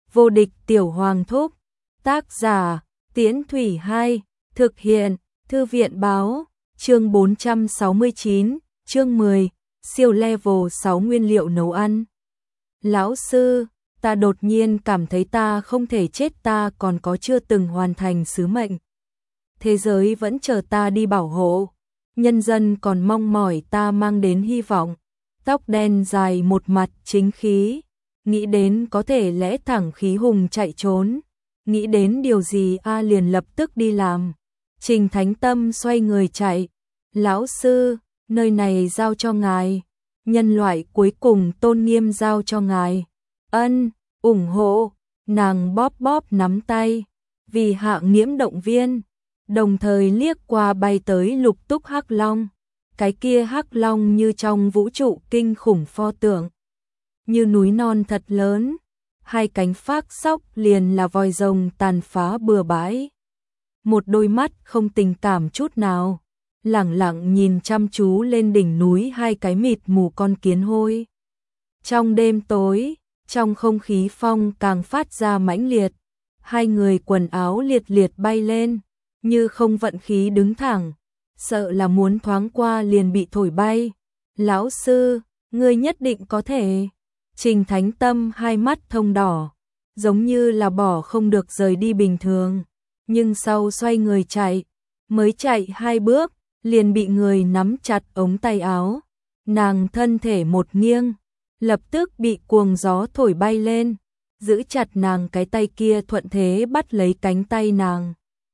Vô địch tiểu hoàng thúc. Tác giả Tiễn Thủy 2. Thực hiện Thư viện báo. Chương 469. Chương 10. Siêu level 6 nguyên liệu nấu ăn. Lão sư, ta đột nhiên cảm thấy ta không thể chết, ta còn có chưa từng hoàn thành sứ mệnh. Thế giới vẫn chờ ta đi bảo hộ. Nhân dân còn mong mỏi ta mang đến hy vọng. Tóc đen dài một mặt chính khí. Nghĩ đến có thể lẽ thẳng khí hùng chạy trốn. Nghĩ đến điều gì liền lập tức đi làm. Trình Thánh Tâm xoay người chạy. Lão sư, nơi này giao cho ngài. Nhân loại cuối cùng tôn nghiêm giao cho ngài. Ân, ủng hộ. Nàng bóp bóp nắm tay. Vì Hạ Nghiễm động viên. Đồng thời liếc qua bay tới Lục Túc Hắc Long. Cái kia Hắc Long như trong vũ trụ kinh khủng pho tượng. Như núi non thật lớn. Hai cánh phác sóc liền là vòi rồng tàn phá bừa bãi. Một đôi mắt không tình cảm chút nào. Lẳng lặng nhìn chăm chú lên đỉnh núi hai cái mịt mù con kiến hôi. Trong đêm tối, trong không khí phong càng phát ra mãnh liệt. Hai người quần áo liệt liệt bay lên. Như không vận khí đứng thẳng, sợ là muốn thoáng qua liền bị thổi bay. Lão sư, ngươi nhất định có thể. Trình Thánh Tâm hai mắt thông đỏ, giống như là bỏ không được rời đi bình thường. Nhưng sau xoay người chạy, mới chạy 2 bước, liền bị người nắm chặt ống tay áo. Nàng thân thể một nghiêng, lập tức bị cuồng gió thổi bay lên. Giữ chặt nàng cái tay kia thuận thế bắt lấy cánh tay nàng.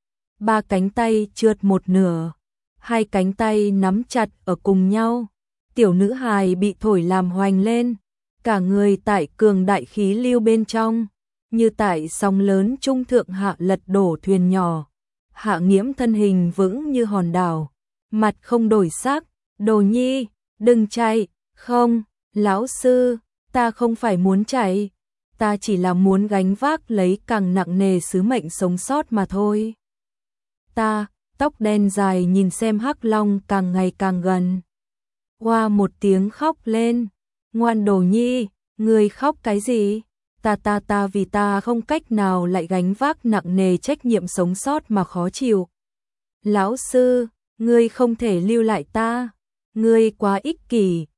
3 cánh tay trượt một nửa, 2 cánh tay nắm chặt ở cùng nhau. Tiểu nữ hài bị thổi làm hoành lên, cả người tại cường đại khí lưu bên trong, như tại sóng lớn trung thượng hạ lật đổ thuyền nhỏ. Hạ Nghiễm thân hình vững như hòn đảo, mặt không đổi sắc. Đồ nhi, đừng chạy. Không, lão sư, ta không phải muốn chạy, ta chỉ là muốn gánh vác lấy càng nặng nề sứ mệnh sống sót mà thôi. Ta, tóc đen dài nhìn xem Hắc Long càng ngày càng gần. Hoa một tiếng khóc lên. Ngoan Đồ nhi, ngươi khóc cái gì? Ta vì ta không cách nào lại gánh vác nặng nề trách nhiệm sống sót mà khó chịu. Lão sư, ngươi không thể lưu lại ta. Ngươi quá ích kỷ.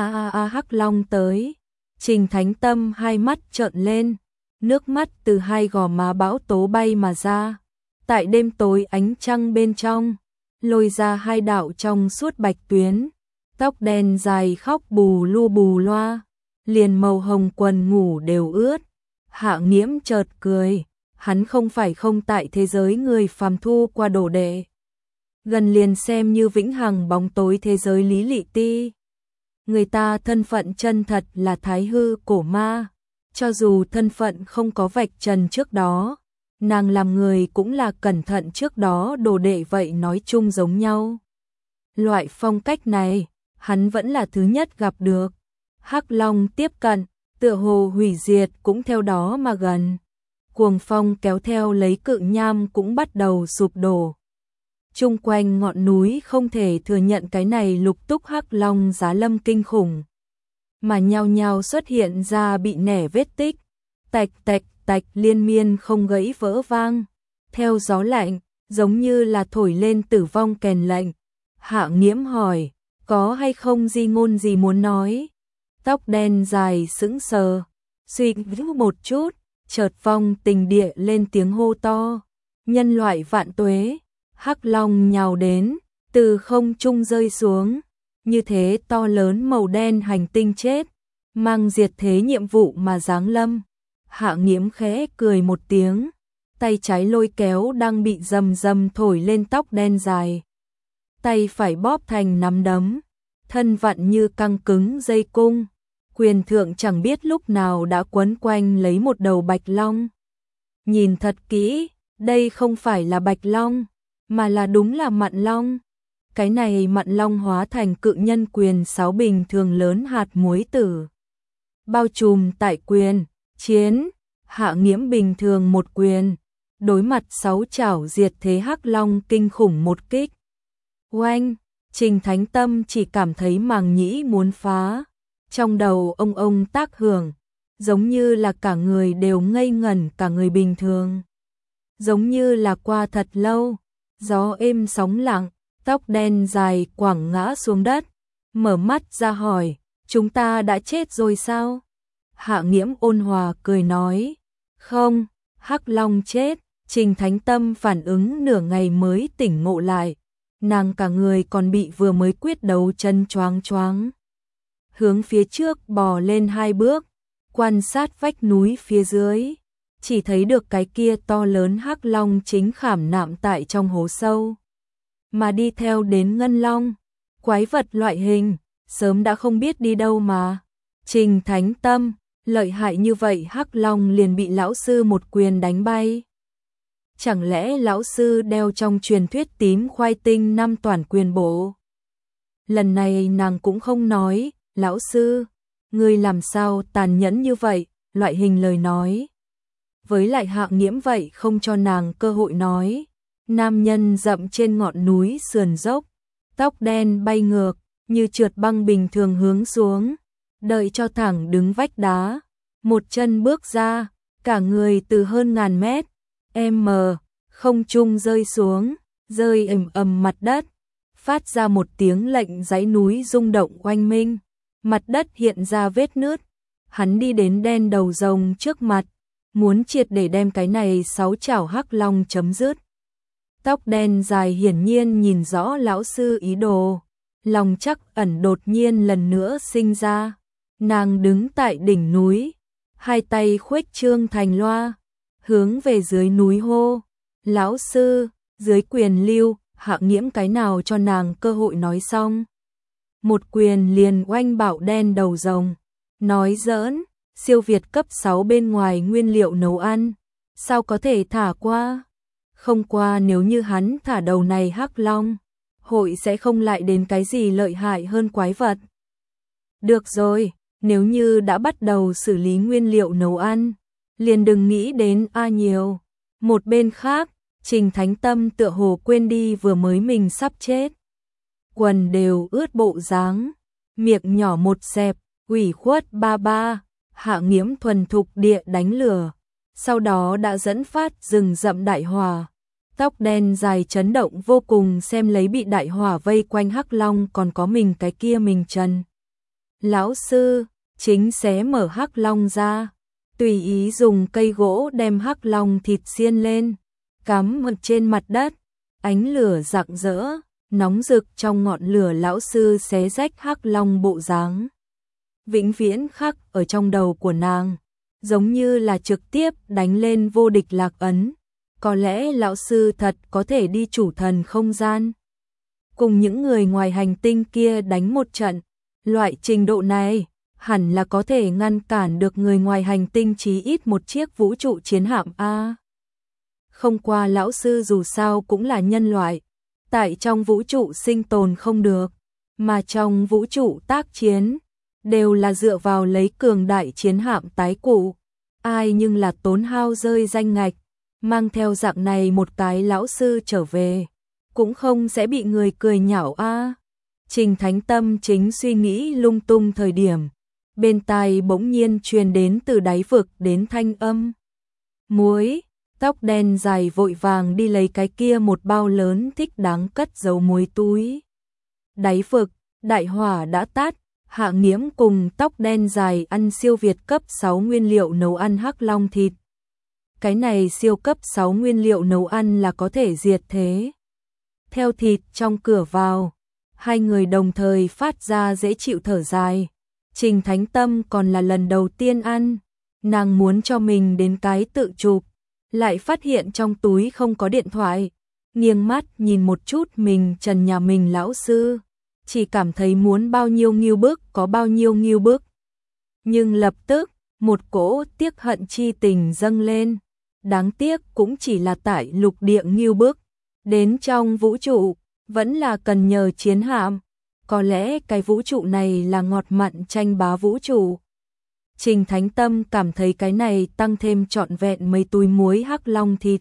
Hắc Long tới. Trình Thánh Tâm hai mắt trợn lên. Nước mắt từ hai gò má bão tố bay mà ra. Tại đêm tối ánh trăng bên trong, lôi ra 2 đạo trong suốt bạch tuyến. Tóc đen dài khóc bù loa, liền màu hồng quần ngủ đều ướt. Hạ Nghiễm chợt cười, hắn không phải không tại thế giới người phàm thu qua đồ đệ. Gần liền xem như vĩnh hằng bóng tối thế giới Lý Lị Ti. Người ta thân phận chân thật là Thái Hư cổ ma, cho dù thân phận không có vạch trần trước đó. Nàng làm người cũng là cẩn thận trước đó đồ đệ vậy nói chung giống nhau. Loại phong cách này, hắn vẫn là thứ nhất gặp được. Hắc Long tiếp cận, tựa hồ hủy diệt cũng theo đó mà gần. Cuồng phong kéo theo lấy cự nham cũng bắt đầu sụp đổ. Chung quanh ngọn núi không thể thừa nhận cái này Lục Túc Hắc Long giá lâm kinh khủng. Mà nhao nhao xuất hiện ra bị nẻ vết tích. Tạch tạch tạch liên miên không gãy vỡ vang, theo gió lạnh, giống như là thổi lên tử vong kèn lệnh. Hạ Nghiễm hỏi, có hay không di ngôn gì muốn nói? Tóc đen dài sững sờ, suy nghĩ một chút, chợt phong tình địa lên tiếng hô to. Nhân loại vạn tuế. Hắc Long nhào đến, từ không trung rơi xuống, như thế to lớn màu đen hành tinh chết, mang diệt thế nhiệm vụ mà giáng lâm. Hạ Nghiễm khẽ cười một tiếng, tay trái lôi kéo đang bị rầm rầm thổi lên tóc đen dài. Tay phải bóp thành nắm đấm, thân vặn như căng cứng dây cung, quyền thượng chẳng biết lúc nào đã quấn quanh lấy một đầu bạch long. Nhìn thật kỹ, đây không phải là bạch long, mà là đúng là mặn long. Cái này mặn long hóa thành cự nhân quyền 6 bình thường lớn hạt muối tử. Bao trùm tại quyền chiến, Hạ Nghiễm bình thường một quyền, đối mặt 6 chảo diệt thế Hắc Long kinh khủng một kích. Oanh, Trình Thánh Tâm chỉ cảm thấy màng nhĩ muốn phá, trong đầu ông tác hưởng, giống như là cả người đều ngây ngẩn, cả người bình thường. Giống như là qua thật lâu, gió êm sóng lặng, tóc đen dài quẳng ngã xuống đất, mở mắt ra hỏi, chúng ta đã chết rồi sao? Hạ Nghiễm ôn hòa cười nói, không, Hắc Long chết. Trình Thánh Tâm phản ứng nửa ngày mới tỉnh ngộ lại, nàng cả người còn bị vừa mới quyết đấu chân choáng choáng. Hướng phía trước bò lên 2 bước, quan sát vách núi phía dưới, chỉ thấy được cái kia to lớn Hắc Long chính khảm nạm tại trong hố sâu. Mà đi theo đến Ngân Long, quái vật loại hình, sớm đã không biết đi đâu mà. Trình Thánh Tâm, lợi hại như vậy Hắc Long liền bị lão sư một quyền đánh bay. Chẳng lẽ lão sư đeo trong truyền thuyết tím khoai tinh 5 toàn quyền bộ? Lần này nàng cũng không nói, lão sư, ngươi làm sao tàn nhẫn như vậy, loại hình lời nói. Với lại Hạ Nghiễm vậy không cho nàng cơ hội nói. Nam nhân dậm trên ngọn núi sườn dốc, tóc đen bay ngược, như trượt băng bình thường hướng xuống, đợi cho thẳng đứng vách đá, một chân bước ra, cả người từ hơn ngàn mét, không trung rơi xuống, rơi ầm ầm mặt đất, phát ra một tiếng lệnh dãy núi rung động oanh minh, mặt đất hiện ra vết nứt. Hắn đi đến đen đầu rồng trước mặt, muốn triệt để đem cái này 6 chảo Hắc Long chấm dứt. Tóc đen dài hiển nhiên nhìn rõ lão sư ý đồ, lòng trắc ẩn đột nhiên lần nữa sinh ra. Nàng đứng tại đỉnh núi, hai tay khuếch trương thành loa, hướng về dưới núi hô, lão sư, dưới quyền lưu. Hạ Nghiễm cái nào cho nàng cơ hội nói xong. Một quyền liền oanh bạo đen đầu rồng, nói giỡn, siêu việt cấp 6 bên ngoài nguyên liệu nấu ăn, sao có thể thả qua? Không qua nếu như hắn thả đầu này Hắc Long, hội sẽ không lại đến cái gì lợi hại hơn quái vật. Được rồi, nếu như đã bắt đầu xử lý nguyên liệu nấu ăn, liền đừng nghĩ đến nhiều. Một bên khác, Trình Thánh Tâm tựa hồ quên đi vừa mới mình sắp chết. Quần đều ướt bộ dáng, miệng nhỏ một xẹp, ủy khuất ba ba. Hạ Nghiễm thuần thục địa đánh lửa, sau đó đã dẫn phát rừng rậm đại hỏa. Tóc đen dài chấn động vô cùng xem lấy bị đại hỏa vây quanh Hắc Long còn có mình cái kia mình trần. Lão sư, chính xé mở Hắc Long ra, tùy ý dùng cây gỗ đem Hắc Long thịt xiên lên, cắm ở trên mặt đất, ánh lửa rạng rỡ, nóng rực trong ngọn lửa lão sư xé rách Hắc Long bộ dáng. Vĩnh viễn khắc ở trong đầu của nàng, giống như là trực tiếp đánh lên vô địch lạc ấn. Có lẽ lão sư thật có thể đi chủ thần không gian, cùng những người ngoài hành tinh kia đánh một trận. Loại trình độ này hẳn là có thể ngăn cản được người ngoài hành tinh chí ít một chiếc vũ trụ chiến hạm a. Không qua lão sư dù sao cũng là nhân loại, tại trong vũ trụ sinh tồn không được, mà trong vũ trụ tác chiến đều là dựa vào lấy cường đại chiến hạm tái cụ. Ai nhưng là tốn hao rơi danh ngạch, mang theo dạng này một cái lão sư trở về, cũng không sẽ bị người cười nhạo a. Trình Thánh Tâm chính suy nghĩ lung tung thời điểm, bên tai bỗng nhiên truyền đến từ đáy vực đến thanh âm. Muối, tóc đen dài vội vàng đi lấy cái kia một bao lớn thích đáng cất giấu muối túi. Đáy vực, đại hỏa đã tắt. Hạ Nghiễm cùng tóc đen dài ăn siêu việt cấp 6 nguyên liệu nấu ăn Hắc Long thịt. Cái này siêu cấp 6 nguyên liệu nấu ăn là có thể diệt thế. Theo thịt trong cửa vào, hai người đồng thời phát ra dễ chịu thở dài. Trình Thánh Tâm còn là lần đầu tiên ăn, nàng muốn cho mình đến cái tự chụp, lại phát hiện trong túi không có điện thoại, nghiêng mắt nhìn một chút mình trần nhà mình lão sư. Chỉ cảm thấy muốn bao nhiêu nghiêu bức có bao nhiêu nghiêu bức. Nhưng lập tức, một cỗ tiếc hận chi tình dâng lên. Đáng tiếc cũng chỉ là tại lục địa nghiêu bức. Đến trong vũ trụ, vẫn là cần nhờ chiến hạm. Có lẽ cái vũ trụ này là ngọt mặn tranh bá vũ trụ. Trình Thánh Tâm cảm thấy cái này tăng thêm trọn vẹn mấy túi muối Hắc Long thịt.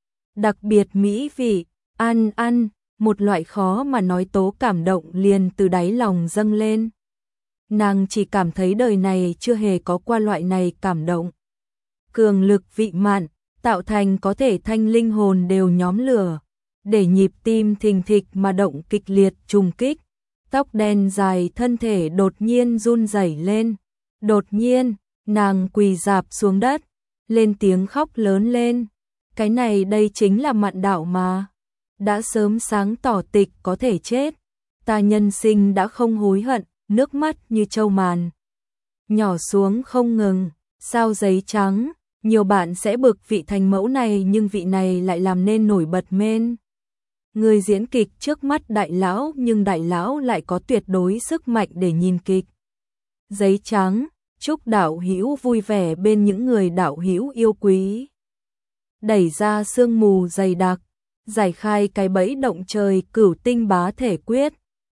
Đặc biệt mỹ vị, ăn. Một loại khó mà nói tố cảm động liền từ đáy lòng dâng lên. Nàng chỉ cảm thấy đời này chưa hề có qua loại này cảm động. Cường lực vị mạn, tạo thành có thể thanh linh hồn đều nhóm lửa, để nhịp tim thình thịch mà động kịch liệt trùng kích. Tóc đen dài thân thể đột nhiên run rẩy lên. Đột nhiên, nàng quỳ rạp xuống đất, lên tiếng khóc lớn lên. Cái này đây chính là mạn đạo mà. Đã sớm sáng tỏ tịch có thể chết. Ta nhân sinh đã không hối hận, nước mắt như châu màn. Nhỏ xuống không ngừng, sao giấy trắng, nhiều bạn sẽ bực vị thành mẫu này nhưng vị này lại làm nên nổi bật men. Người diễn kịch trước mắt đại lão nhưng đại lão lại có tuyệt đối sức mạnh để nhìn kịch. Giấy trắng, chúc đạo hữu vui vẻ bên những người đạo hữu yêu quý. Đẩy ra sương mù dày đặc, giải khai cái bẫy động trời cửu tinh bá thể quyết.